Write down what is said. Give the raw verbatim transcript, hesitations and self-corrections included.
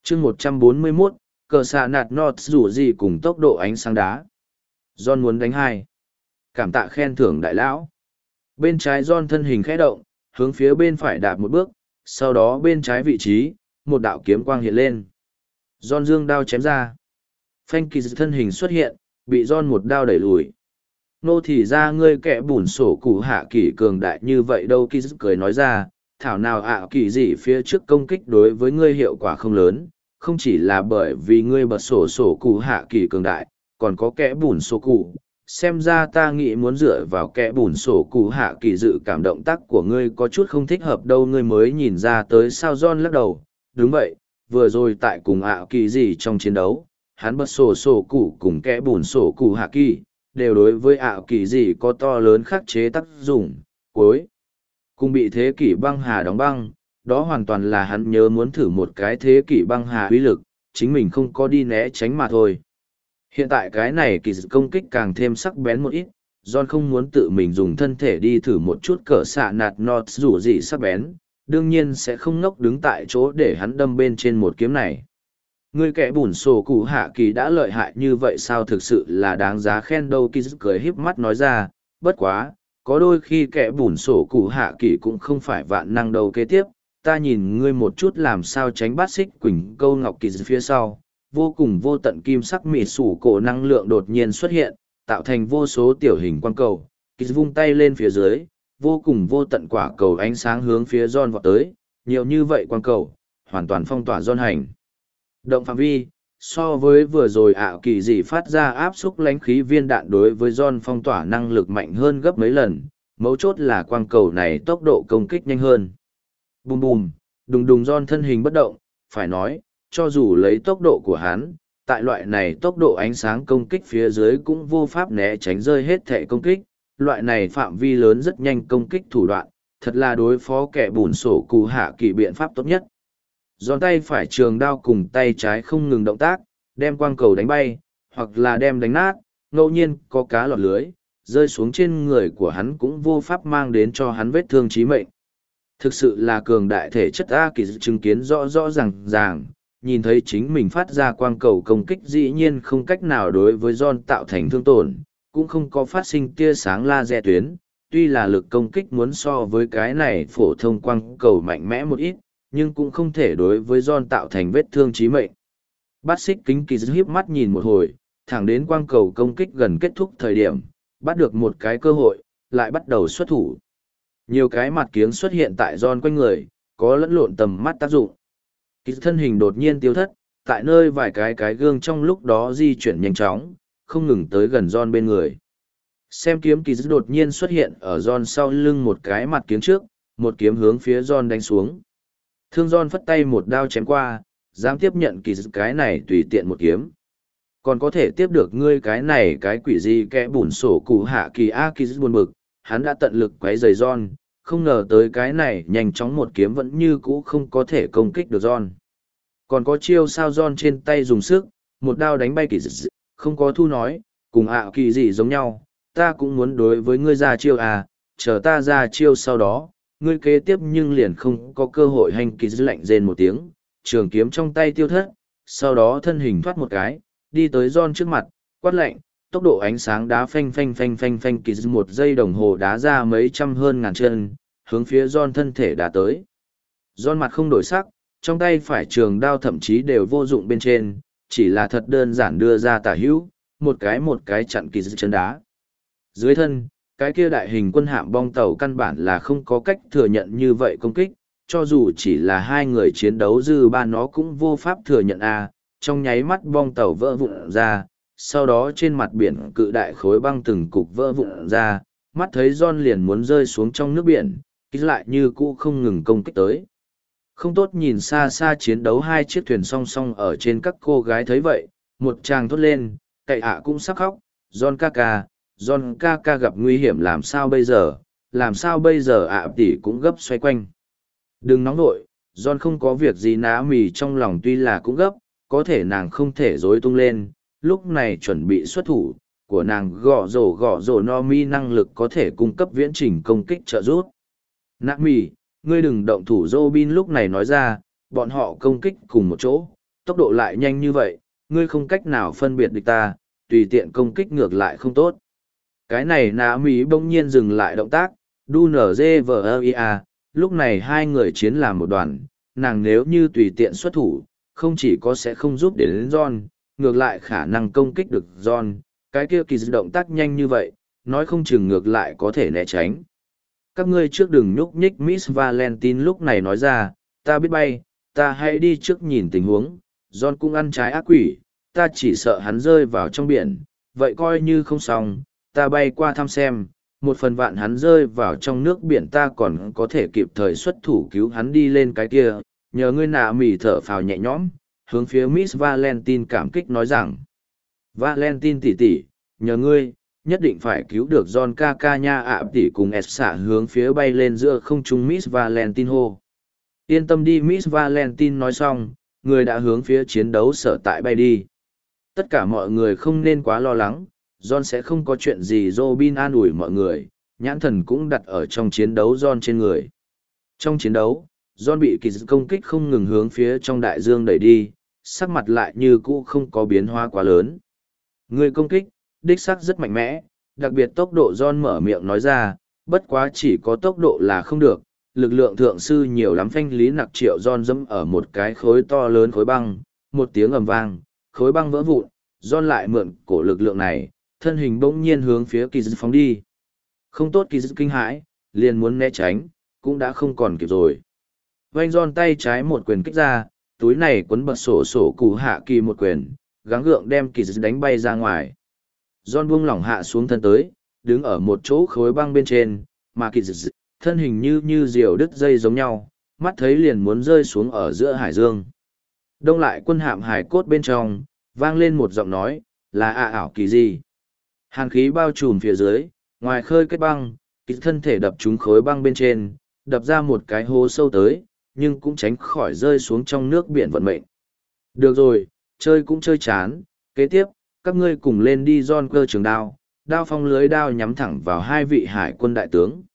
chương một trăm bốn mươi mốt, cờ xạ nạt nọt rủ gì cùng tốc độ ánh sáng đá. John muốn đánh hai. Cảm tạ khen thưởng đại lão. Bên trái John thân hình khẽ động, hướng phía bên phải đạp một bước, sau đó bên trái vị trí, một đạo kiếm quang hiện lên. John dương đao chém ra. Phanh kỳ thân hình xuất hiện, bị John một đao đẩy lùi. Nô thì ra ngươi kẻ bùn sổ cụ hạ kỳ cường đại như vậy đâu, kỳ cười nói ra, thảo nào ạ kỳ gì phía trước công kích đối với ngươi hiệu quả không lớn, không chỉ là bởi vì ngươi bật sổ sổ cụ hạ kỳ cường đại, còn có kẻ bùn sổ cụ. Xem ra ta nghĩ muốn dựa vào kẻ bùn sổ cụ hạ kỳ dự cảm động tác của ngươi có chút không thích hợp đâu, ngươi mới nhìn ra tới sao. John lắc đầu, đúng vậy, vừa rồi tại cùng ạ kỳ gì trong chiến đấu, hắn bật sổ sổ cụ cùng kẻ bùn sổ cụ hạ kỳ, đều đối với ạ kỳ gì có to lớn khắc chế tác dụng, cuối cùng bị thế kỷ băng hà đóng băng, đó hoàn toàn là hắn nhớ muốn thử một cái thế kỷ băng hà uy lực, chính mình không có đi né tránh mà thôi. Hiện tại cái này kỳ dự công kích càng thêm sắc bén một ít, John không muốn tự mình dùng thân thể đi thử một chút cỡ xạ nạt nọt dù gì sắc bén, đương nhiên sẽ không ngốc đứng tại chỗ để hắn đâm bên trên một kiếm này. Người kẻ bùn sổ cụ hạ kỳ đã lợi hại như vậy sao, thực sự là đáng giá khen đâu, kỳ dự cười híp mắt nói ra, bất quá, có đôi khi kẻ bùn sổ cụ hạ kỳ cũng không phải vạn năng đâu. Kế tiếp, ta nhìn ngươi một chút làm sao tránh bát xích quỳnh câu ngọc kỳ dự phía sau. Vô cùng vô tận kim sắc mịt sủ cổ năng lượng đột nhiên xuất hiện, tạo thành vô số tiểu hình quang cầu. Kỳ vung tay lên phía dưới, vô cùng vô tận quả cầu ánh sáng hướng phía John vọt tới, nhiều như vậy quang cầu, hoàn toàn phong tỏa John hành động phạm vi. So với vừa rồi ảo kỳ dị phát ra áp xúc lánh khí viên đạn đối với John phong tỏa năng lực mạnh hơn gấp mấy lần, mấu chốt là quang cầu này tốc độ công kích nhanh hơn. Bùm bùm, đùng đùng John thân hình bất động, phải nói, cho dù lấy tốc độ của hắn, tại loại này tốc độ ánh sáng công kích phía dưới cũng vô pháp né tránh rơi hết thể công kích, loại này phạm vi lớn rất nhanh công kích thủ đoạn, thật là đối phó kẻ bùn sổ cụ hạ kỳ biện pháp tốt nhất. Giòn tay phải trường đao cùng tay trái không ngừng động tác, đem quang cầu đánh bay, hoặc là đem đánh nát, ngẫu nhiên có cá lọt lưới, rơi xuống trên người của hắn cũng vô pháp mang đến cho hắn vết thương chí mệnh. Thực sự là cường đại thể chất A Kỳ chứng kiến rõ rõ ràng ràng, nhìn thấy chính mình phát ra quang cầu công kích dĩ nhiên không cách nào đối với John tạo thành thương tổn, cũng không có phát sinh tia sáng laser tuyến, tuy là lực công kích muốn so với cái này phổ thông quang cầu mạnh mẽ một ít, nhưng cũng không thể đối với John tạo thành vết thương chí mệnh. Bát xích kính kỳ hiếp mắt nhìn một hồi, thẳng đến quang cầu công kích gần kết thúc thời điểm, bắt được một cái cơ hội, lại bắt đầu xuất thủ. Nhiều cái mặt kiếng xuất hiện tại John quanh người, có lẫn lộn tầm mắt tác dụng. Kỳ thân hình đột nhiên tiêu thất, tại nơi vài cái cái gương trong lúc đó di chuyển nhanh chóng, không ngừng tới gần John bên người. Xem kiếm kỳ đột nhiên xuất hiện ở John sau lưng một cái mặt kiếng trước, một kiếm hướng phía John đánh xuống. Thương John phất tay một đao chém qua, dám tiếp nhận kỳ cái này tùy tiện một kiếm. Còn có thể tiếp được ngươi cái này cái quỷ gì kẻ bùn sổ cụ hạ kỳ A kỳ buồn bực, hắn đã tận lực quấy rầy John, không ngờ tới cái này nhanh chóng một kiếm vẫn như cũ không có thể công kích được John. Còn có chiêu sao John trên tay dùng sức, một đao đánh bay kỳ dị, không có thu nói, cùng ạ kỳ gì giống nhau, ta cũng muốn đối với ngươi ra chiêu à, chờ ta ra chiêu sau đó, ngươi kế tiếp nhưng liền không có cơ hội hành kỳ dị lạnh rên một tiếng, trường kiếm trong tay tiêu thất, sau đó thân hình thoát một cái, đi tới John trước mặt, quát lạnh, tốc độ ánh sáng đá phanh phanh phanh phanh phanh kỳ dị một giây đồng hồ đá ra mấy trăm hơn ngàn chân, hướng phía John thân thể đá tới. John mặt không đổi sắc, trong tay phải trường đao thậm chí đều vô dụng bên trên, chỉ là thật đơn giản đưa ra tả hữu, một cái một cái chặn kỳ dị chân đá. Dưới thân, cái kia đại hình quân hạm bong tàu căn bản là không có cách thừa nhận như vậy công kích, cho dù chỉ là hai người chiến đấu dư ba nó cũng vô pháp thừa nhận a. Trong nháy mắt bong tàu vỡ vụn ra, sau đó trên mặt biển cự đại khối băng từng cục vỡ vụn ra, mắt thấy John liền muốn rơi xuống trong nước biển, ký lại như cũ không ngừng công kích tới. Không tốt nhìn xa xa chiến đấu hai chiếc thuyền song song ở trên, các cô gái thấy vậy, một chàng thốt lên, cậy ạ cũng sắp khóc, John ca ca, John ca ca gặp nguy hiểm làm sao bây giờ, làm sao bây giờ ạ tỷ cũng gấp xoay quanh. Đừng nóng nội, John không có việc gì ná mì trong lòng tuy là cũng gấp, có thể nàng không thể rối tung lên, lúc này chuẩn bị xuất thủ, của nàng gõ rổ gõ rổ no mi năng lực có thể cung cấp viễn trình công kích trợ giúp. Nạ mì, ngươi đừng động thủ Robin lúc này nói ra, bọn họ công kích cùng một chỗ, tốc độ lại nhanh như vậy, ngươi không cách nào phân biệt địch ta, tùy tiện công kích ngược lại không tốt. Cái này nạ mỹ bỗng nhiên dừng lại động tác, đu nở dê vờ ia, lúc này hai người chiến làm một đoàn, nàng nếu như tùy tiện xuất thủ, không chỉ có sẽ không giúp đến John, ngược lại khả năng công kích được John, cái kia kỳ dị động tác nhanh như vậy, nói không chừng ngược lại có thể né tránh. Các ngươi trước đừng nhúc nhích, Miss Valentine lúc này nói ra, ta biết bay, ta hãy đi trước nhìn tình huống, John cũng ăn trái ác quỷ, ta chỉ sợ hắn rơi vào trong biển, vậy coi như không xong, ta bay qua thăm xem, một phần vạn hắn rơi vào trong nước biển ta còn có thể kịp thời xuất thủ cứu hắn đi lên cái kia, nhờ ngươi nạ mỉ thở phào nhẹ nhõm, hướng phía Miss Valentine cảm kích nói rằng, Valentine tỷ tỷ, nhờ ngươi, nhất định phải cứu được John ca ca nha ạ tỷ cùng S xả hướng phía bay lên giữa không trung Miss Valentine hô. Yên tâm đi Miss Valentine nói xong, người đã hướng phía chiến đấu sở tại bay đi. Tất cả mọi người không nên quá lo lắng, John sẽ không có chuyện gì. Robin an ủi mọi người, nhãn thần cũng đặt ở trong chiến đấu John trên người. Trong chiến đấu, John bị kỳ dị công kích không ngừng hướng phía trong đại dương đẩy đi, sắc mặt lại như cũ không có biến hóa quá lớn. Người công kích, đích sắc rất mạnh mẽ, đặc biệt tốc độ John mở miệng nói ra, bất quá chỉ có tốc độ là không được, lực lượng thượng sư nhiều lắm. Phanh lý nặc triệu John dẫm ở một cái khối to lớn khối băng, một tiếng ầm vang, khối băng vỡ vụn, John lại mượn cổ lực lượng này, thân hình bỗng nhiên hướng phía kỳ dư phóng đi. Không tốt, kỳ dư kinh hãi, liền muốn né tránh, cũng đã không còn kịp rồi. Vanh John tay trái một quyền kích ra, túi này quấn bật sổ sổ cụ hạ kỳ một quyền, gắng gượng đem kỳ dư đánh bay ra ngoài. John buông lỏng hạ xuống thân tới, đứng ở một chỗ khối băng bên trên, mà kỳ dư thân hình như như diều đứt dây giống nhau, mắt thấy liền muốn rơi xuống ở giữa hải dương. Đông lại quân hạm hải cốt bên trong, vang lên một giọng nói, là ạ ảo kỳ gì. Hàn khí bao trùm phía dưới, ngoài khơi kết băng, kỳ thân thể đập trúng khối băng bên trên, đập ra một cái hố sâu tới, nhưng cũng tránh khỏi rơi xuống trong nước biển vận mệnh. Được rồi, chơi cũng chơi chán, kế tiếp, các ngươi cùng lên đi. John cơ trường đao, đao phong lưới đao nhắm thẳng vào hai vị hải quân đại tướng.